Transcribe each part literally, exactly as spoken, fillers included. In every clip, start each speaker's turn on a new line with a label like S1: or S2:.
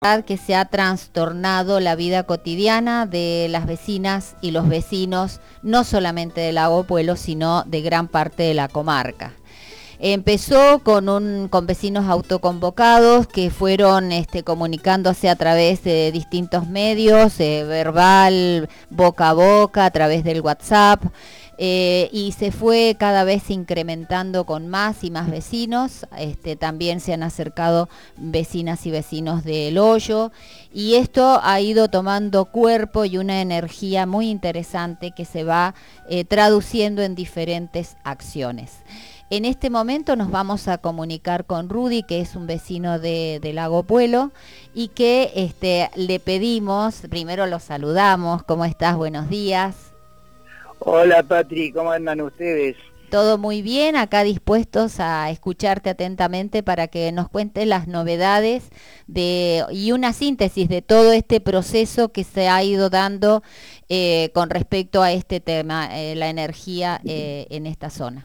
S1: que se ha trastornado la vida cotidiana de las vecinas y los vecinos, no solamente de Lago Puelo, sino de gran parte de la comarca. Empezó con, un, con vecinos autoconvocados que fueron este, comunicándose a través de distintos medios, eh, verbal, boca a boca, a través del WhatsApp, eh, y se fue cada vez incrementando con más y más vecinos. Este, también se han acercado vecinas y vecinos del Hoyo, y esto ha ido tomando cuerpo y una energía muy interesante que se va eh, traduciendo en diferentes acciones. En este momento nos vamos a comunicar con Rudy, que es un vecino de, de Lago Puelo, y que este, le pedimos, primero lo saludamos, ¿cómo estás? Buenos días.
S2: Hola Patri, ¿cómo andan ustedes?
S1: Todo muy bien, acá dispuestos a escucharte atentamente para que nos cuentes las novedades de, y una síntesis de todo este proceso que se ha ido dando eh, con respecto a este tema, eh, la energía eh, en esta zona.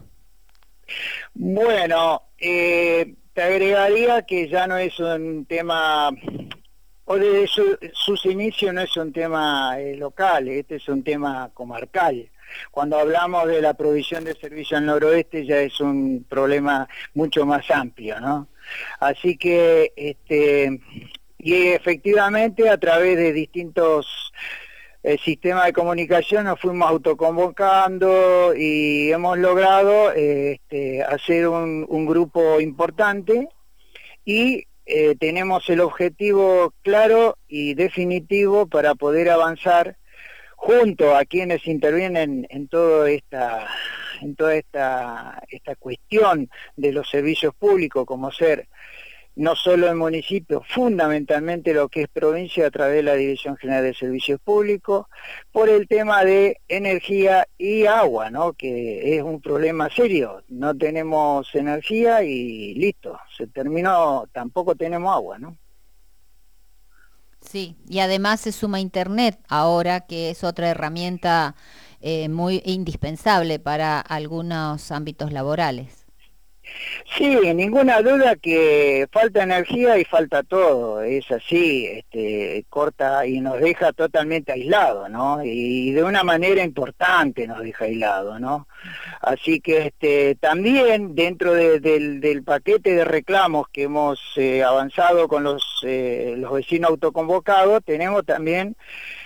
S2: Bueno, eh, te agregaría que ya no es un tema, o desde su, sus inicios no es un tema eh, local, este es un tema comarcal. Cuando hablamos de la provisión de servicio al noroeste ya es un problema mucho más amplio, ¿no? Así que, este, y efectivamente a través de distintos el sistema de comunicación nos fuimos autoconvocando y hemos logrado este, hacer un, un grupo importante y eh, tenemos el objetivo claro y definitivo para poder avanzar junto a quienes intervienen en toda esta en toda esta esta cuestión de los servicios públicos, como ser no solo el municipio, fundamentalmente lo que es provincia a través de la Dirección General de Servicios Públicos, por el tema de energía y agua, ¿no? Que es un problema serio. No tenemos energía y listo, se terminó, tampoco tenemos agua, ¿no?
S1: Sí, y además se suma Internet ahora, que es otra herramienta eh, muy indispensable para algunos ámbitos laborales.
S2: Sí, ninguna duda que falta energía y falta todo, es así, este, corta y nos deja totalmente aislados, ¿no? Y de una manera importante nos deja aislados, ¿no? Así que este, también dentro de, del, del paquete de reclamos que hemos eh, avanzado con los, eh, los vecinos autoconvocados, tenemos también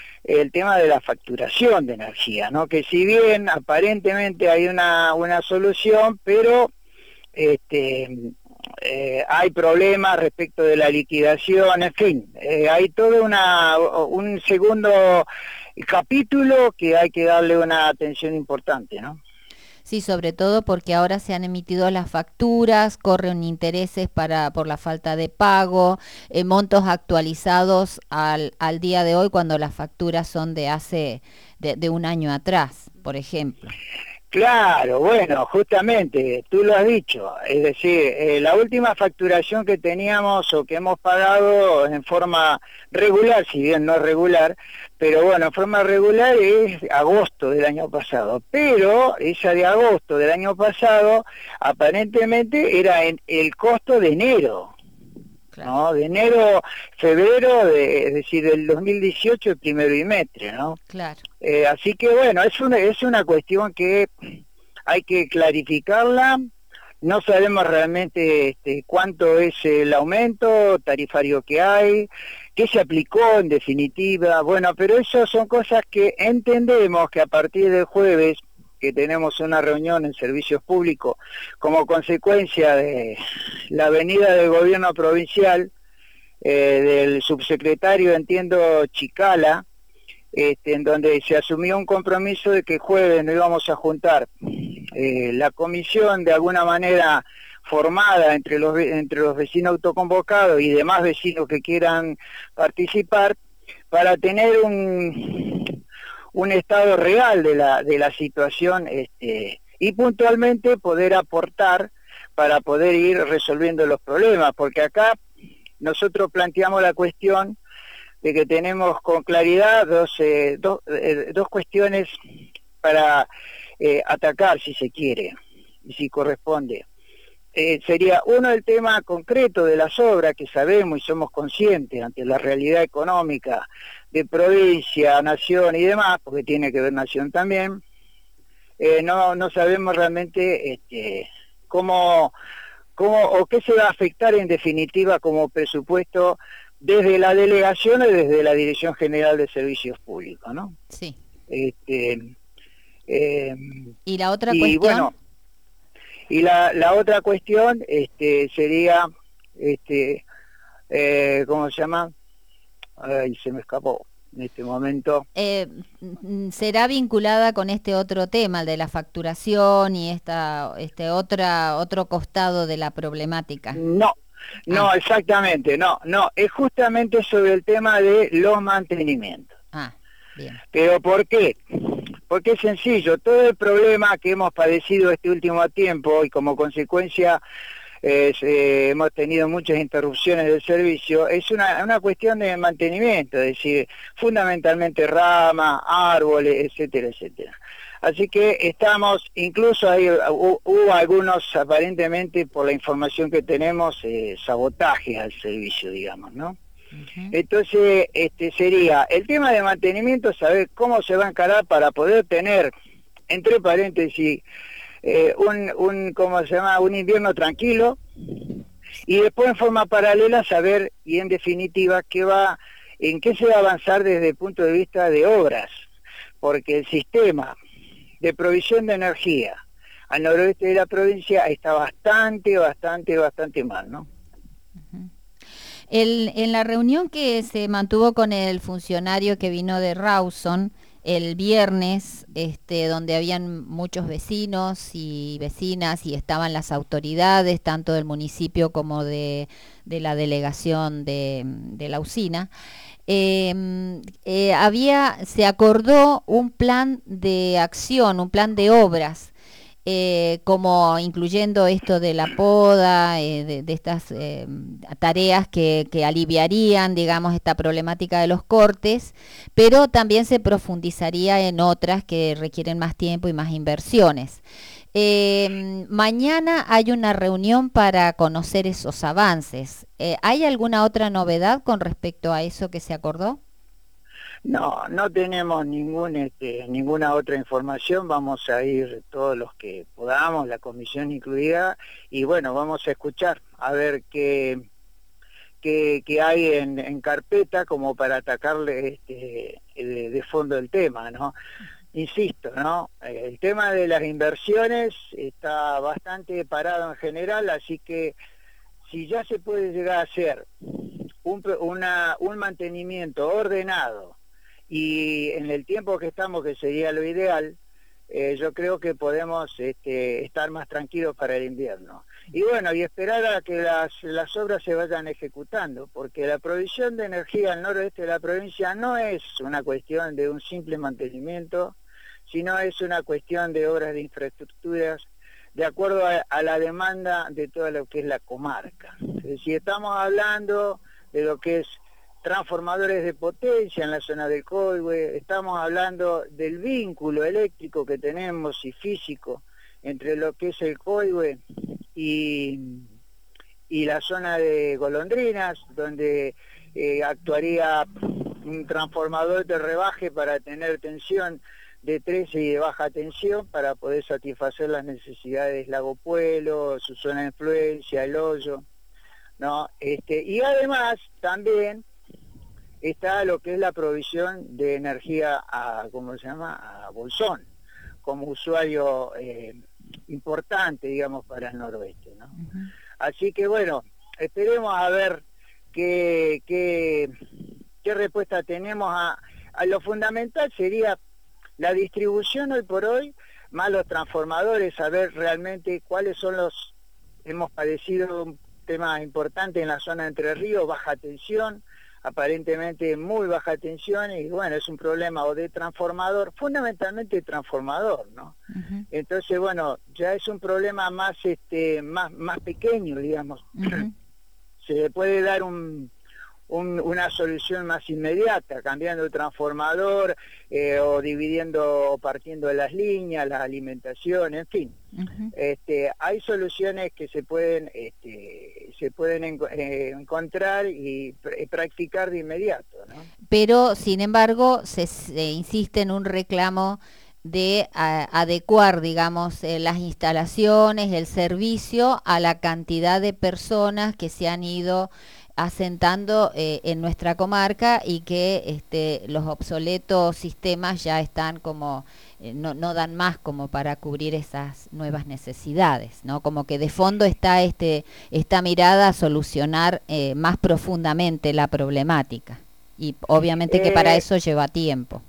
S2: el tema de la facturación de energía, ¿no? Que si bien aparentemente hay una, una solución, pero este, eh, hay problemas respecto de la liquidación, en fin, eh, hay todo una, un segundo capítulo que hay que darle una atención importante, ¿no?
S1: Sí, sobre todo porque ahora se han emitido las facturas, corren intereses para por la falta de pago, eh, montos actualizados al, al día de hoy cuando las facturas son de hace de, de un año atrás, por ejemplo.
S2: Claro, bueno, justamente, tú lo has dicho, es decir, eh, la última facturación que teníamos o que hemos pagado en forma regular, si bien no es regular, pero bueno, en forma regular es agosto del año pasado, pero esa de agosto del año pasado aparentemente era en el costo de enero.
S1: Claro.
S2: ¿No? De enero, febrero, de, es decir, del dos mil dieciocho, el primer bimestre, ¿no?
S1: Claro.
S2: Eh, así que bueno, es una, es una cuestión que hay que clarificarla. No sabemos realmente este, cuánto es el aumento tarifario que hay, qué se aplicó en definitiva. Bueno, pero eso son cosas que entendemos que a partir del jueves, que tenemos una reunión en servicios públicos, como consecuencia de la venida del gobierno provincial, eh, del subsecretario, entiendo, Chicala, Este, en donde se asumió un compromiso de que jueves nos íbamos a juntar eh, la comisión de alguna manera formada entre los, entre los vecinos autoconvocados y demás vecinos que quieran participar para tener un, un estado real de la, de la situación este, y puntualmente poder aportar para poder ir resolviendo los problemas, porque acá nosotros planteamos la cuestión de que tenemos con claridad dos, eh, dos, eh, dos cuestiones para eh, atacar, si se quiere, y si corresponde. eh, sería uno el tema concreto de las obras que sabemos y somos conscientes ante la realidad económica de provincia, nación y demás, porque tiene que ver nación también. Eh, no, no sabemos realmente este, cómo, cómo o qué se va a afectar en definitiva como presupuesto desde la delegación y desde la Dirección General de Servicios Públicos, ¿no?
S1: Sí.
S2: Este, eh,
S1: ¿Y la otra
S2: y
S1: cuestión?
S2: bueno, y la, la otra cuestión este, sería, este, eh, ¿cómo se llama? Ay, se me escapó en este momento.
S1: Eh, ¿Será vinculada con este otro tema, el de la facturación y esta, este otra, otro costado de la problemática?
S2: No, no,
S1: Ah,
S2: exactamente, no, no, es justamente sobre el tema de los mantenimientos.
S1: ah, bien.
S2: ¿Pero por qué? Porque es sencillo, todo el problema que hemos padecido este último tiempo y como consecuencia eh, eh, hemos tenido muchas interrupciones del servicio, es una, una cuestión de mantenimiento, es decir, fundamentalmente ramas, árboles, etcétera, etcétera. Así que estamos, incluso ahí hubo, hubo algunos, aparentemente, por la información que tenemos, eh, sabotajes al servicio, digamos, ¿no?
S1: Uh-huh.
S2: Entonces, este sería el tema de mantenimiento, saber cómo se va a encarar para poder tener, entre paréntesis, eh, un, un, ¿cómo se llama? Un invierno tranquilo, y después en forma paralela saber, y en definitiva, qué va, en qué se va a avanzar desde el punto de vista de obras, porque el sistema de provisión de energía al noroeste de la provincia está bastante, bastante, bastante mal, ¿no?
S1: Uh-huh. El, en la reunión que se mantuvo con el funcionario que vino de Rawson el viernes, este, donde habían muchos vecinos y vecinas y estaban las autoridades, tanto del municipio como de, de la delegación de, de la usina, eh, eh, había, se acordó un plan de acción, un plan de obras, eh, como incluyendo esto de la poda, eh, de, de estas eh, tareas que, que aliviarían, digamos, esta problemática de los cortes, pero también se profundizaría en otras que requieren más tiempo y más inversiones. Eh, mañana hay una reunión para conocer esos avances. Eh, ¿Hay alguna otra novedad con respecto a eso que se acordó?
S2: No, no tenemos ningún, este, ninguna otra información, vamos a ir todos los que podamos, la comisión incluida, y bueno, vamos a escuchar, a ver qué, qué, qué hay en, en carpeta como para atacarle este, de, de fondo el tema, ¿no? Insisto, ¿no? El tema de las inversiones está bastante parado en general, así que si ya se puede llegar a hacer un, una, un mantenimiento ordenado, y en el tiempo que estamos, que sería lo ideal, eh, yo creo que podemos este, estar más tranquilos para el invierno. Y bueno, y esperar a que las, las obras se vayan ejecutando, porque la provisión de energía al noroeste de la provincia no es una cuestión de un simple mantenimiento, sino es una cuestión de obras de infraestructuras de acuerdo a, a la demanda de todo lo que es la comarca. Es decir, estamos hablando de lo que es transformadores de potencia en la zona del Coihue, estamos hablando del vínculo eléctrico que tenemos y físico entre lo que es el Coihue y, y la zona de Golondrinas, donde eh, actuaría un transformador de rebaje para tener tensión de trece y de baja tensión para poder satisfacer las necesidades Lago Puelo, su zona de influencia, el hoyo, ¿no? Este, y además también está lo que es la provisión de energía a, ¿cómo se llama?, a Bolsón, como usuario eh, importante, digamos, para el noroeste, ¿no? Uh-huh. Así que bueno, esperemos a ver qué, qué, qué respuesta tenemos a, a lo fundamental sería la distribución hoy por hoy, más los transformadores, saber realmente cuáles son los, hemos padecido un tema importante en la zona de Entre Ríos, baja tensión, aparentemente muy baja tensión, y bueno, es un problema o de transformador, fundamentalmente transformador, ¿no? Uh-huh. Entonces, bueno, ya es un problema más este más más pequeño, digamos. Uh-huh. Se le puede dar un, un, una solución más inmediata, cambiando el transformador eh, o dividiendo o partiendo de las líneas, la alimentación, en fin. Uh-huh. Este, hay soluciones que se pueden, este, se pueden en, eh, encontrar y pr practicar de inmediato, ¿no?
S1: Pero, sin embargo, se, se insiste en un reclamo de a, adecuar, digamos, eh, las instalaciones, el servicio a la cantidad de personas que se han ido asentando eh, en nuestra comarca y que este, los obsoletos sistemas ya están como, eh, no, no dan más como para cubrir esas nuevas necesidades, ¿no? Como que de fondo está este, esta mirada a solucionar eh, más profundamente la problemática y obviamente eh, que para eso lleva tiempo.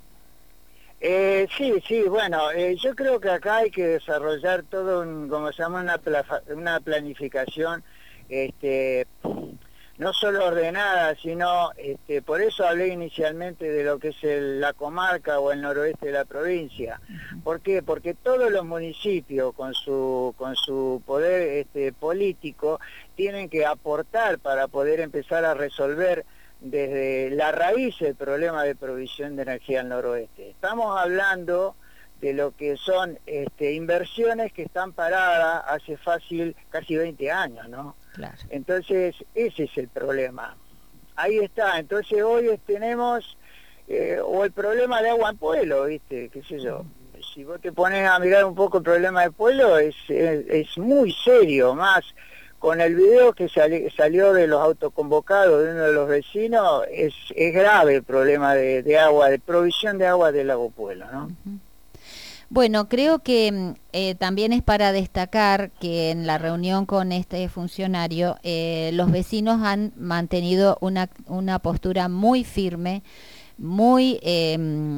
S2: Eh, sí, sí, bueno, eh, yo creo que acá hay que desarrollar todo un, como se llama, una, una planificación, este, no solo ordenada, sino, este, por eso hablé inicialmente de lo que es el, la comarca o el noroeste de la provincia. ¿Por qué? Porque todos los municipios con su, con su poder este, político tienen que aportar para poder empezar a resolver desde la raíz el problema de provisión de energía al noroeste. Estamos hablando de lo que son este, inversiones que están paradas hace fácil casi veinte años, ¿no?
S1: Claro.
S2: Entonces, ese es el problema. Ahí está. Entonces, hoy tenemos eh, o el problema de agua en pueblo, ¿viste? ¿Qué sé yo? Si vos te pones a mirar un poco el problema de pueblo, es, es, es muy serio, más con el video que sali, salió de los autoconvocados de uno de los vecinos, es, es grave el problema de, de agua, de provisión de agua del Lago Puelo, ¿no?
S1: Uh-huh. Bueno, creo que eh, también es para destacar que en la reunión con este funcionario, eh, los vecinos han mantenido una, una postura muy firme, muy, eh,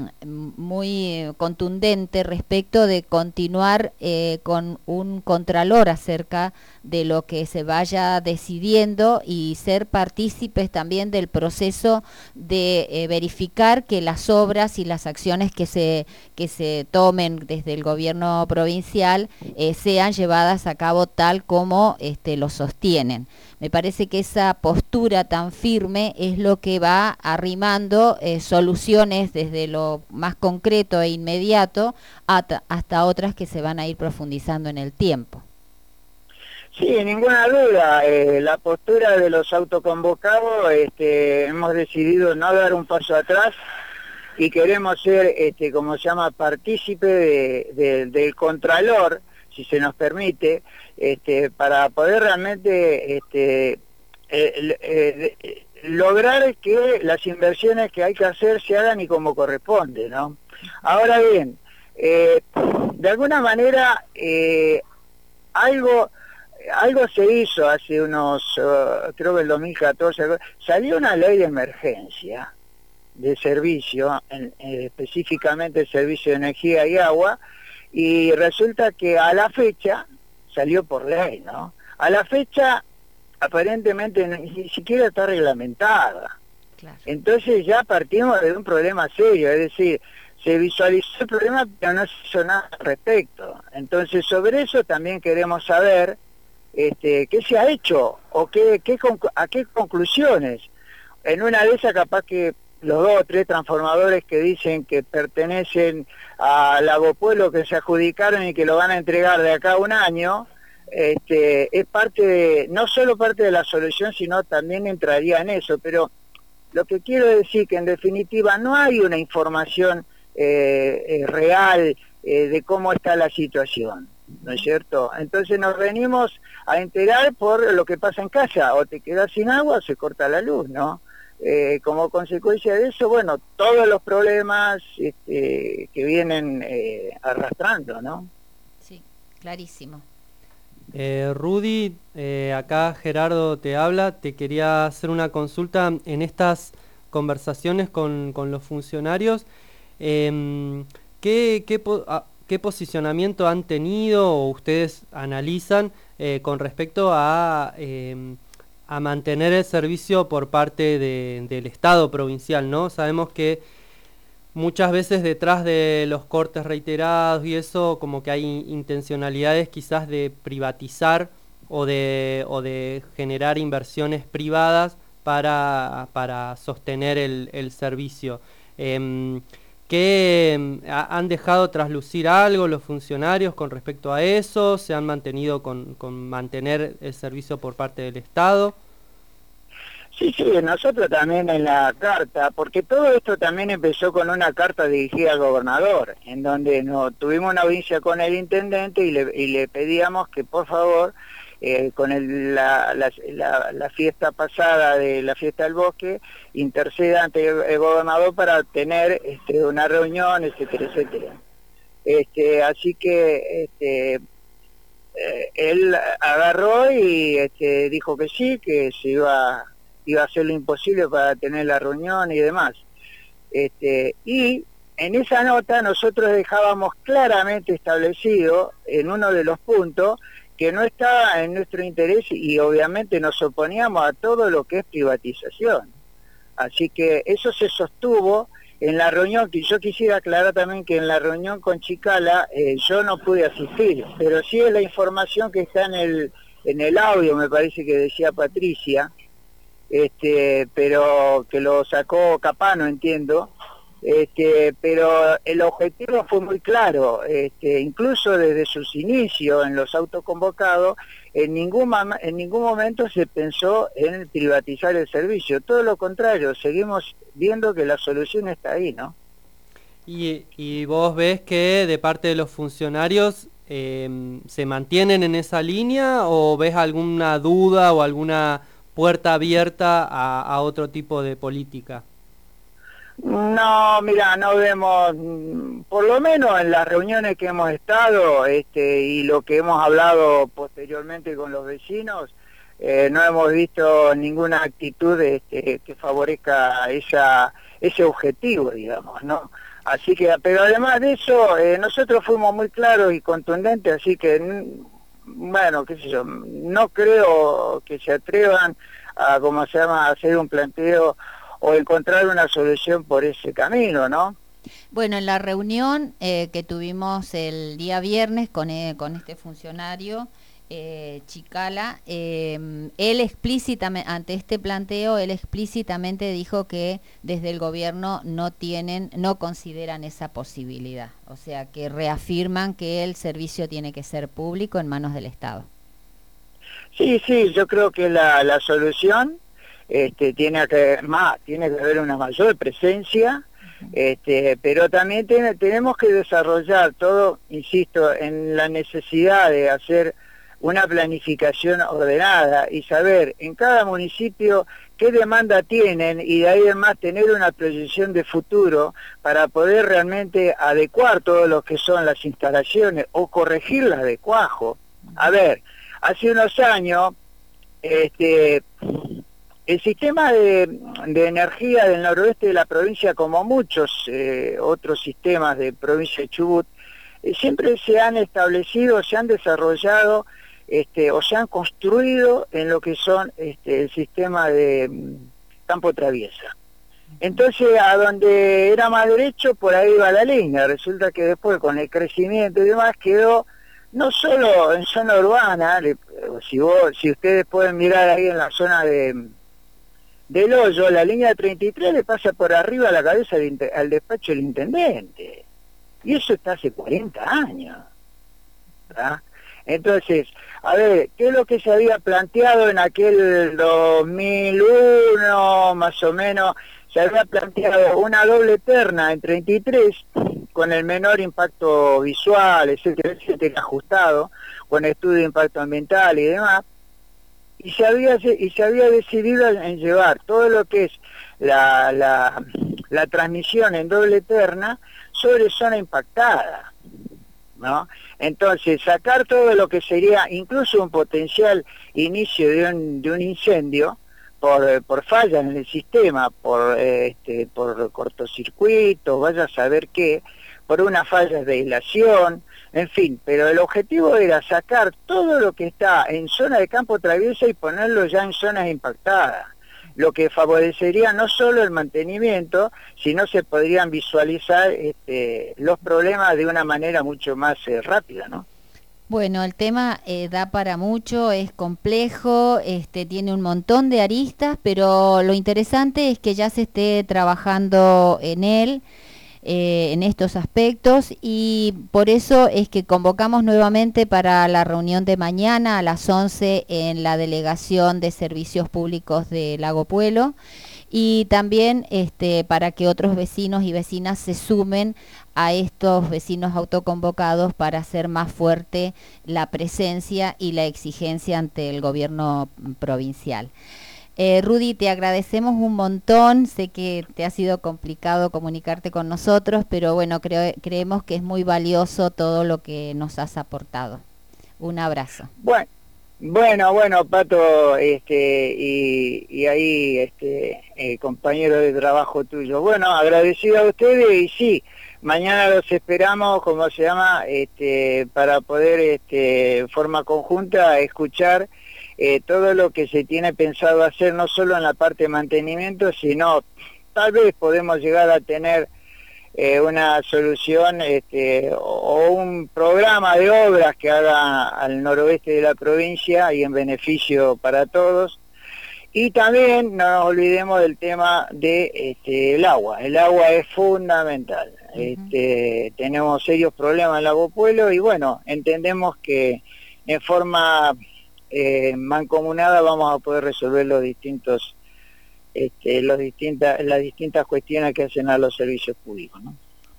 S1: muy contundente respecto de continuar eh, con un contralor acerca de lo que se vaya decidiendo y ser partícipes también del proceso de eh, verificar que las obras y las acciones que se, que se tomen desde el gobierno provincial eh, sean llevadas a cabo tal como este, lo sostienen. Me parece que esa postura tan firme es lo que va arrimando eh, soluciones desde lo más concreto e inmediato hasta, hasta otras que se van a ir profundizando en el tiempo.
S2: Sí, ninguna duda. Eh, la postura de los autoconvocados, este, hemos decidido no dar un paso atrás y queremos ser, este, como se llama, partícipe de, de, del contralor, si se nos permite, este, para poder realmente este, eh, eh, lograr que las inversiones que hay que hacer se hagan y como corresponde, ¿no? Ahora bien, eh, de alguna manera eh, algo... Algo se hizo hace unos, uh, creo que el dos mil catorce, salió una ley de emergencia de servicio, en, eh, específicamente el servicio de energía y agua, y resulta que a la fecha, salió por ley, ¿no? A la fecha, aparentemente ni siquiera está reglamentada.
S1: Claro.
S2: Entonces ya partimos de un problema serio, es decir, se visualizó el problema, pero no se hizo nada al respecto. Entonces sobre eso también queremos saber Este, qué se ha hecho o qué, qué, a qué conclusiones. En una de esas capaz que los dos o tres transformadores que dicen que pertenecen a Lago Puelo, que se adjudicaron y que lo van a entregar de acá a un año, este, es parte de, no solo parte de la solución, sino también entraría en eso. Pero lo que quiero decir que en definitiva no hay una información eh, eh, real eh, de cómo está la situación, ¿no es cierto? Entonces nos venimos a enterar por lo que pasa en casa, o te quedas sin agua o se corta la luz, ¿no? Eh, como consecuencia de eso, bueno, todos los problemas este, que vienen eh, arrastrando, ¿no?
S1: Sí, clarísimo.
S3: Eh, Rudy, eh, acá Gerardo te habla, te quería hacer una consulta en estas conversaciones con, con los funcionarios. Eh, ¿qué, qué po a ¿Qué posicionamiento han tenido o ustedes analizan eh, con respecto a, eh, a mantener el servicio por parte de, del Estado provincial, ¿no? Sabemos que muchas veces detrás de los cortes reiterados y eso, como que hay intencionalidades quizás de privatizar o de, o de generar inversiones privadas para, para sostener el, el servicio. Eh, ¿Qué han dejado traslucir algo los funcionarios con respecto a eso? ¿Se han mantenido con, con mantener el servicio por parte del Estado?
S2: Sí, sí, nosotros también en la carta, porque todo esto también empezó con una carta dirigida al gobernador, en donde no, tuvimos una audiencia con el intendente y le, y le pedíamos que por favor, eh, con el, la, la, la, la fiesta pasada de la fiesta del bosque, interceda ante el, el gobernador para tener este, una reunión, etcétera, etcétera. Este, así que este, eh, él agarró y este, dijo que sí, que se iba iba a hacer lo imposible para tener la reunión y demás. Este, y en esa nota nosotros dejábamos claramente establecido en uno de los puntos que no estaba en nuestro interés y obviamente nos oponíamos a todo lo que es privatización. Así que eso se sostuvo en la reunión, que yo quisiera aclarar también que en la reunión con Chicala eh, yo no pude asistir, pero sí es la información que está en el, en el audio, me parece que decía Patricia, este pero que lo sacó Capano, entiendo, este pero el objetivo fue muy claro, este incluso desde sus inicios en los autoconvocados, en ningún en ningún momento se pensó en privatizar el servicio, todo lo contrario, seguimos viendo que la solución está ahí, ¿no?
S3: Y, y vos ves que de parte de los funcionarios eh, ¿se mantienen en esa línea o ves alguna duda o alguna puerta abierta a, a otro tipo de política?
S2: No, mira, no vemos, por lo menos en las reuniones que hemos estado este, y lo que hemos hablado posteriormente con los vecinos, eh, no hemos visto ninguna actitud este, que favorezca esa, ese objetivo, digamos, ¿no? Así que, pero además de eso, eh, nosotros fuimos muy claros y contundentes, así que... bueno, qué sé yo, no creo que se atrevan a, como se llama, a hacer un planteo o encontrar una solución por ese camino, ¿no?
S1: Bueno, en la reunión eh, que tuvimos el día viernes con, eh, con este funcionario, eh, Chicala, eh, él explícitamente, ante este planteo, él explícitamente dijo que desde el gobierno no tienen, no consideran esa posibilidad, o sea, que reafirman que el servicio tiene que ser público en manos del Estado.
S2: Sí, sí, yo creo que la, la solución este, tiene que más, tiene que haber una mayor presencia, este, pero también tiene, tenemos que desarrollar todo, insisto, en la necesidad de hacer una planificación ordenada y saber en cada municipio qué demanda tienen y de ahí además tener una proyección de futuro para poder realmente adecuar todo lo que son las instalaciones o corregirlas de cuajo. A ver, hace unos años este, el sistema de, de energía del noroeste de la provincia, como muchos eh, otros sistemas de provincia de Chubut, eh, siempre se han establecido, se han desarrollado Este, o se han construido en lo que son este, el sistema de campo traviesa. Entonces, a donde era más derecho, por ahí va la línea. Resulta que después, con el crecimiento y demás, quedó no solo en zona urbana, le, si, vos, si ustedes pueden mirar ahí en la zona de del Hoyo, la línea treinta y tres le pasa por arriba a la cabeza al, al despacho del intendente. Y eso está hace cuarenta años. ¿Verdad? Entonces, a ver, ¿qué es lo que se había planteado en aquel dos mil uno, más o menos? Se había planteado una doble terna en treinta y tres, con el menor impacto visual, etcétera, etcétera, ajustado, con estudio de impacto ambiental y demás, y se había, y se había decidido en llevar todo lo que es la, la, la transmisión en doble terna sobre zona impactada, ¿no? Entonces, sacar todo lo que sería incluso un potencial inicio de un, de un incendio por, por fallas en el sistema, por, este, por cortocircuitos, vaya a saber qué, por una falla de aislación, en fin, pero el objetivo era sacar todo lo que está en zona de campo traviesa y ponerlo ya en zonas impactadas, lo que favorecería no solo el mantenimiento, sino se podrían visualizar este, los problemas de una manera mucho más eh, rápida, ¿no?
S1: Bueno, el tema eh, da para mucho, es complejo, este, tiene un montón de aristas, pero lo interesante es que ya se esté trabajando en él, eh, en estos aspectos, y por eso es que convocamos nuevamente para la reunión de mañana a las once en la Delegación de Servicios Públicos de Lago Puelo, y también este, para que otros vecinos y vecinas se sumen a estos vecinos autoconvocados para hacer más fuerte la presencia y la exigencia ante el gobierno provincial. Eh, Rudy, te agradecemos un montón, sé que te ha sido complicado comunicarte con nosotros, pero bueno, creo, creemos que es muy valioso todo lo que nos has aportado. Un abrazo.
S2: Bueno. Bueno, bueno, Pato, este, y, y ahí, este, eh, compañero de trabajo tuyo. Bueno, agradecido a ustedes y sí, mañana los esperamos, como se llama, este, para poder, este, en forma conjunta, escuchar eh, todo lo que se tiene pensado hacer, no solo en la parte de mantenimiento, sino tal vez podemos llegar a tener Eh, una solución este, o un programa de obras que haga al noroeste de la provincia y en beneficio para todos. Y también no nos olvidemos del tema de este, el agua. El agua es fundamental. Uh-huh. Este, tenemos serios problemas en Lago Puelo y bueno, entendemos que en forma eh, mancomunada vamos a poder resolver los distintos Este, los distintas, las distintas cuestiones que hacen a los servicios públicos, ¿no?